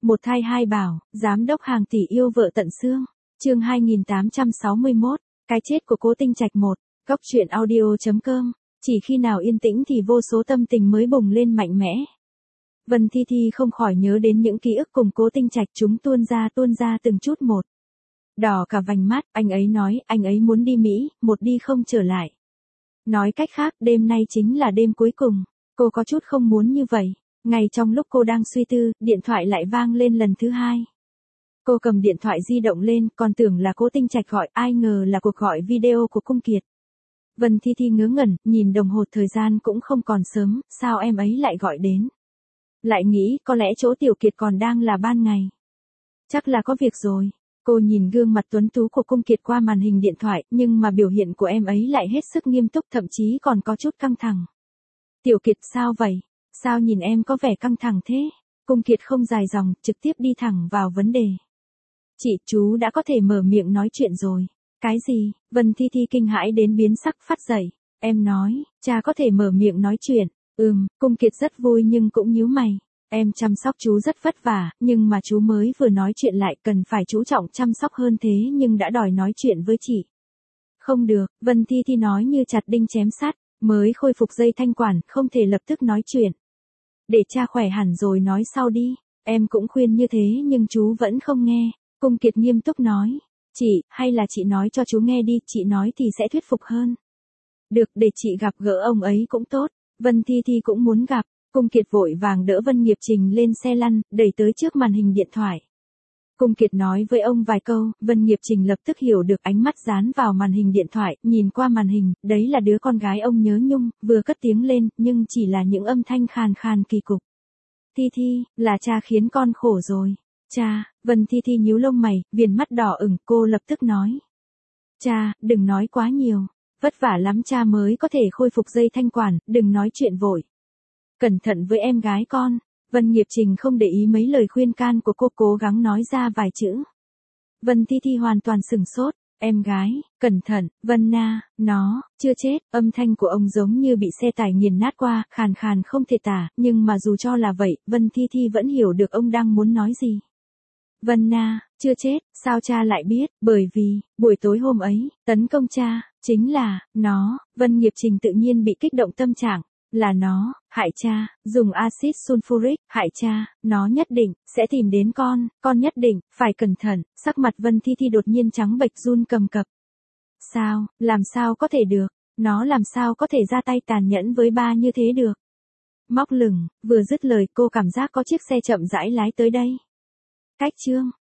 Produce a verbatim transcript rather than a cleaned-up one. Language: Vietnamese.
Một thai hai bảo, giám đốc hàng tỷ yêu vợ tận xương. Chương hai nghìn tám trăm sáu mươi mốt, cái chết của Cố Tinh Trạch một. Góc truyện audio chấm com. Chỉ khi nào yên tĩnh thì vô số tâm tình mới bùng lên mạnh mẽ. Vân Thi Thi không khỏi nhớ đến những ký ức cùng Cố Tinh Trạch, chúng tuôn ra tuôn ra từng chút một. Đỏ cả vành mắt, anh ấy nói anh ấy muốn đi Mỹ, một đi không trở lại. Nói cách khác, đêm nay chính là đêm cuối cùng. Cô có chút không muốn như vậy. Ngay trong lúc cô đang suy tư, điện thoại lại vang lên lần thứ hai. Cô cầm điện thoại di động lên, còn tưởng là Cố Tinh Trạch gọi, ai ngờ là cuộc gọi video của Cung Kiệt. Vân Thi Thi ngớ ngẩn, nhìn đồng hồ thời gian cũng không còn sớm, sao em ấy lại gọi đến. Lại nghĩ, có lẽ chỗ Tiểu Kiệt còn đang là ban ngày. Chắc là có việc rồi. Cô nhìn gương mặt tuấn tú của Cung Kiệt qua màn hình điện thoại, nhưng mà biểu hiện của em ấy lại hết sức nghiêm túc, thậm chí còn có chút căng thẳng. Tiểu Kiệt sao vậy? Sao nhìn em có vẻ căng thẳng thế? Cung Kiệt không dài dòng, trực tiếp đi thẳng vào vấn đề. Chị, chú đã có thể mở miệng nói chuyện rồi. Cái gì? Vân Thi Thi kinh hãi đến biến sắc phát dậy. Em nói, cha có thể mở miệng nói chuyện. Ừm, Cung Kiệt rất vui nhưng cũng nhíu mày. Em chăm sóc chú rất vất vả, nhưng mà chú mới vừa nói chuyện lại cần phải chú trọng chăm sóc hơn thế nhưng đã đòi nói chuyện với chị. Không được, Vân Thi Thi nói như chặt đinh chém sắt, mới khôi phục dây thanh quản, không thể lập tức nói chuyện. Để cha khỏe hẳn rồi nói sau đi, em cũng khuyên như thế nhưng chú vẫn không nghe. Cung Kiệt nghiêm túc nói, chị, hay là chị nói cho chú nghe đi, chị nói thì sẽ thuyết phục hơn. Được, để chị gặp gỡ ông ấy cũng tốt, Vân Thi Thi cũng muốn gặp. Cung Kiệt vội vàng đỡ Vân Nghiệp Trình lên xe lăn, đẩy tới trước màn hình điện thoại. Cung Kiệt nói với ông vài câu, Vân Nghiệp Trình lập tức hiểu được, ánh mắt dán vào màn hình điện thoại, nhìn qua màn hình, đấy là đứa con gái ông nhớ nhung, vừa cất tiếng lên, nhưng chỉ là những âm thanh khàn khàn kỳ cục. Thi Thi, là cha khiến con khổ rồi. Cha, Vân Thi Thi nhíu lông mày, viền mắt đỏ ửng, cô lập tức nói. Cha, đừng nói quá nhiều, vất vả lắm cha mới có thể khôi phục dây thanh quản, đừng nói chuyện vội. Cẩn thận với em gái con. Vân Nghiệp Trình không để ý mấy lời khuyên can của cô, cố gắng nói ra vài chữ. Vân Thi Thi hoàn toàn sửng sốt. Em gái, cẩn thận, Vân Na, nó, chưa chết. Âm thanh của ông giống như bị xe tải nghiền nát qua, khàn khàn không thể tả, nhưng mà dù cho là vậy, Vân Thi Thi vẫn hiểu được ông đang muốn nói gì. Vân Na, chưa chết, sao cha lại biết? Bởi vì, buổi tối hôm ấy, tấn công cha, chính là, nó. Vân Nghiệp Trình tự nhiên bị kích động tâm trạng. Là nó, hại cha, dùng axit sulfuric, hại cha, nó nhất định, sẽ tìm đến con, con nhất định, phải cẩn thận. Sắc mặt Vân Thi Thi đột nhiên trắng bệch run cầm cập. Sao, làm sao có thể được, nó làm sao có thể ra tay tàn nhẫn với ba như thế được. Móc lửng, vừa dứt lời cô cảm giác có chiếc xe chậm rãi lái tới đây. Cách chương,